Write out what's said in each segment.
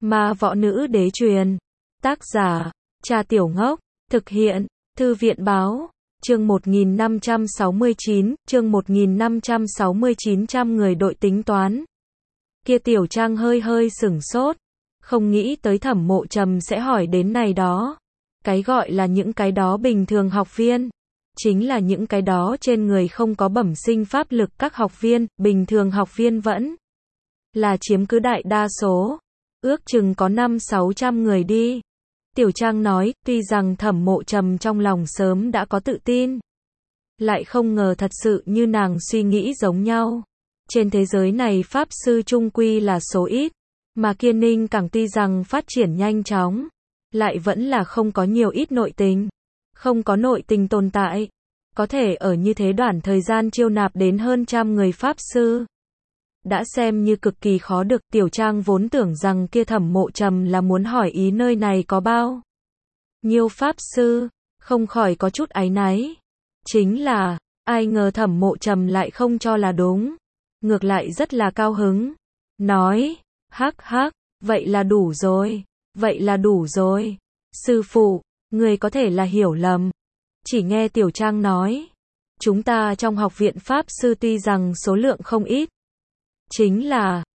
Ma Võ Nữ Đế Truyền. Tác giả, Cha Tiểu Ngốc. Thực hiện, Thư viện Báo. Chương 1569, chương 1569 trăm người đội tính toán. Kia Tiểu Trang hơi hơi sửng sốt. Không nghĩ tới Thẩm Mộ Trầm sẽ hỏi đến này đó. Cái gọi là những cái đó bình thường học viên. Chính là những cái đó trên người không có bẩm sinh pháp lực các học viên, bình thường học viên vẫn là chiếm cứ đại đa số. Ước chừng có 500-600 người đi. Tiểu Trang nói, tuy rằng Thẩm Mộ Trầm trong lòng sớm đã có tự tin. Lại không ngờ thật sự như nàng suy nghĩ giống nhau. Trên thế giới này Pháp Sư trung quy là số ít. Mà kia Ninh Cảng tuy rằng phát triển nhanh chóng. Lại vẫn là không có nhiều ít nội tình. Không có nội tình tồn tại. Có thể ở như thế đoạn thời gian chiêu nạp đến hơn 100 người Pháp Sư. Đã xem như cực kỳ khó được. Tiểu Trang vốn tưởng rằng kia Thẩm Mộ Trầm là muốn hỏi ý nơi này có bao nhiêu Pháp Sư. Không khỏi có chút áy náy. Chính là, ai ngờ Thẩm Mộ Trầm lại không cho là đúng. Ngược lại rất là cao hứng. Nói, hắc hắc, vậy là đủ rồi. Vậy là đủ rồi. Sư phụ, người có thể là hiểu lầm. Chỉ nghe Tiểu Trang nói. Chúng ta trong học viện Pháp Sư tuy rằng số lượng không ít. Chính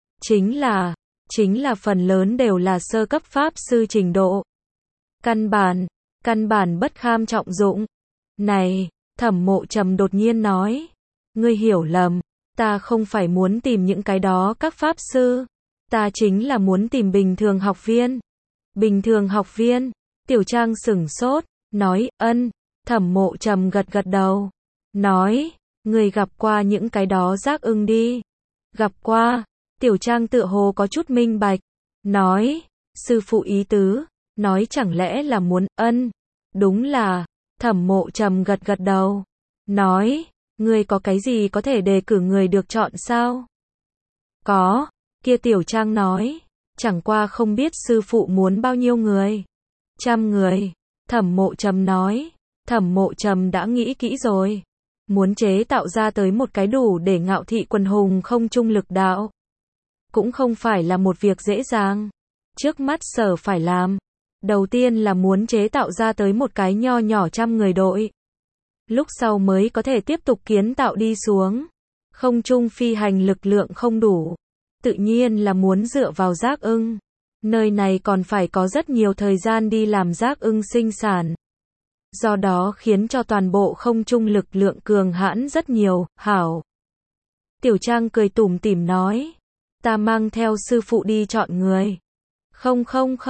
là phần lớn đều là sơ cấp Pháp Sư trình độ. Căn bản bất kham trọng dụng. Này, Thẩm Mộ Trầm đột nhiên nói. Ngươi hiểu lầm, ta không phải muốn tìm những cái đó các Pháp Sư. Ta chính là muốn tìm bình thường học viên. Bình thường học viên, Tiểu Trang sửng sốt, nói, Thẩm Mộ Trầm gật gật đầu. Nói, người gặp qua những cái đó giác ưng đi. Gặp qua, Tiểu Trang tựa hồ có chút minh bạch. Nói, sư phụ ý tứ, nói chẳng lẽ là muốn, đúng là, Thẩm Mộ Trầm gật gật đầu. Nói, người có cái gì có thể đề cử người được chọn sao? Có, kia Tiểu Trang nói, chẳng qua không biết sư phụ muốn bao nhiêu người. 100 người, Thẩm Mộ Trầm nói. Thẩm Mộ Trầm đã nghĩ kỹ rồi. Muốn chế tạo ra tới một cái đủ để ngạo thị quần hùng không trung lực đạo. Cũng không phải là một việc dễ dàng. Trước mắt sở phải làm. Đầu tiên là muốn chế tạo ra tới một cái nho nhỏ 100 người đội. Lúc sau mới có thể tiếp tục kiến tạo đi xuống. Không trung phi hành lực lượng không đủ. Tự nhiên là muốn dựa vào giác ưng. Nơi này còn phải có rất nhiều thời gian đi làm giác ưng sinh sản. Do đó khiến cho toàn bộ không trung lực lượng cường hãn rất nhiều, hảo. Tiểu Trang cười tủm tỉm nói. Ta mang theo sư phụ đi chọn người. Không.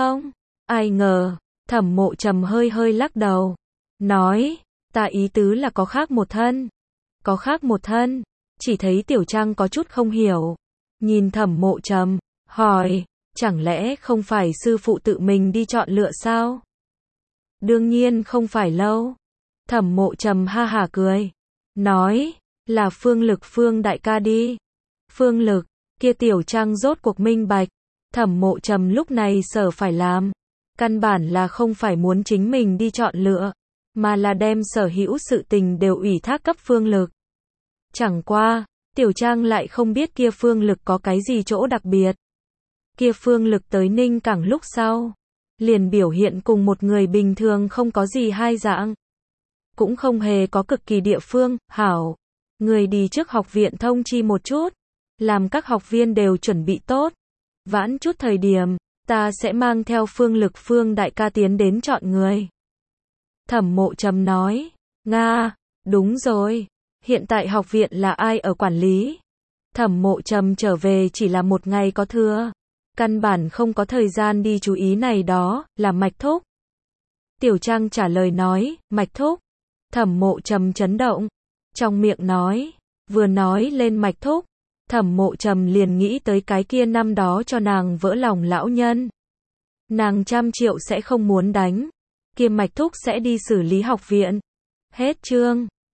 Ai ngờ, Thẩm Mộ Trầm hơi hơi lắc đầu. Nói, ta ý tứ là có khác một thân. Có khác một thân. Chỉ thấy Tiểu Trang có chút không hiểu. Nhìn Thẩm Mộ Trầm, hỏi, chẳng lẽ không phải sư phụ tự mình đi chọn lựa sao? Đương nhiên không phải lâu. Thẩm Mộ Trầm ha hả cười. Nói, là Phương Lực Phương đại ca đi. Phương Lực, kia Tiểu Trang rốt cuộc minh bạch. Thẩm Mộ Trầm lúc này sở phải làm. Căn bản là không phải muốn chính mình đi chọn lựa. Mà là đem sở hữu sự tình đều ủy thác cấp Phương Lực. Chẳng qua, Tiểu Trang lại không biết kia Phương Lực có cái gì chỗ đặc biệt. Kia Phương Lực tới Ninh Cảng lúc sau. Liền biểu hiện cùng một người bình thường không có gì hai dạng. Cũng không hề có cực kỳ địa phương, hảo. Người đi trước học viện thông chi một chút. Làm các học viên đều chuẩn bị tốt. Vãn chút thời điểm, ta sẽ mang theo Phương Lực Phương đại ca tiến đến chọn người. Thẩm Mộ Trầm nói. Nga, đúng rồi. Hiện tại học viện là ai ở quản lý? Thẩm Mộ Trầm trở về chỉ là một ngày có thừa. Căn bản không có thời gian đi chú ý này đó, là Mạch Thúc. Tiểu Trang trả lời nói, Mạch Thúc. Thẩm Mộ Trầm chấn động. Trong miệng nói, vừa nói lên Mạch Thúc. Thẩm Mộ Trầm liền nghĩ tới cái kia năm đó cho nàng vỡ lòng lão nhân. Nàng 100 triệu sẽ không muốn đánh. Kia Mạch Thúc sẽ đi xử lý học viện. Hết chương.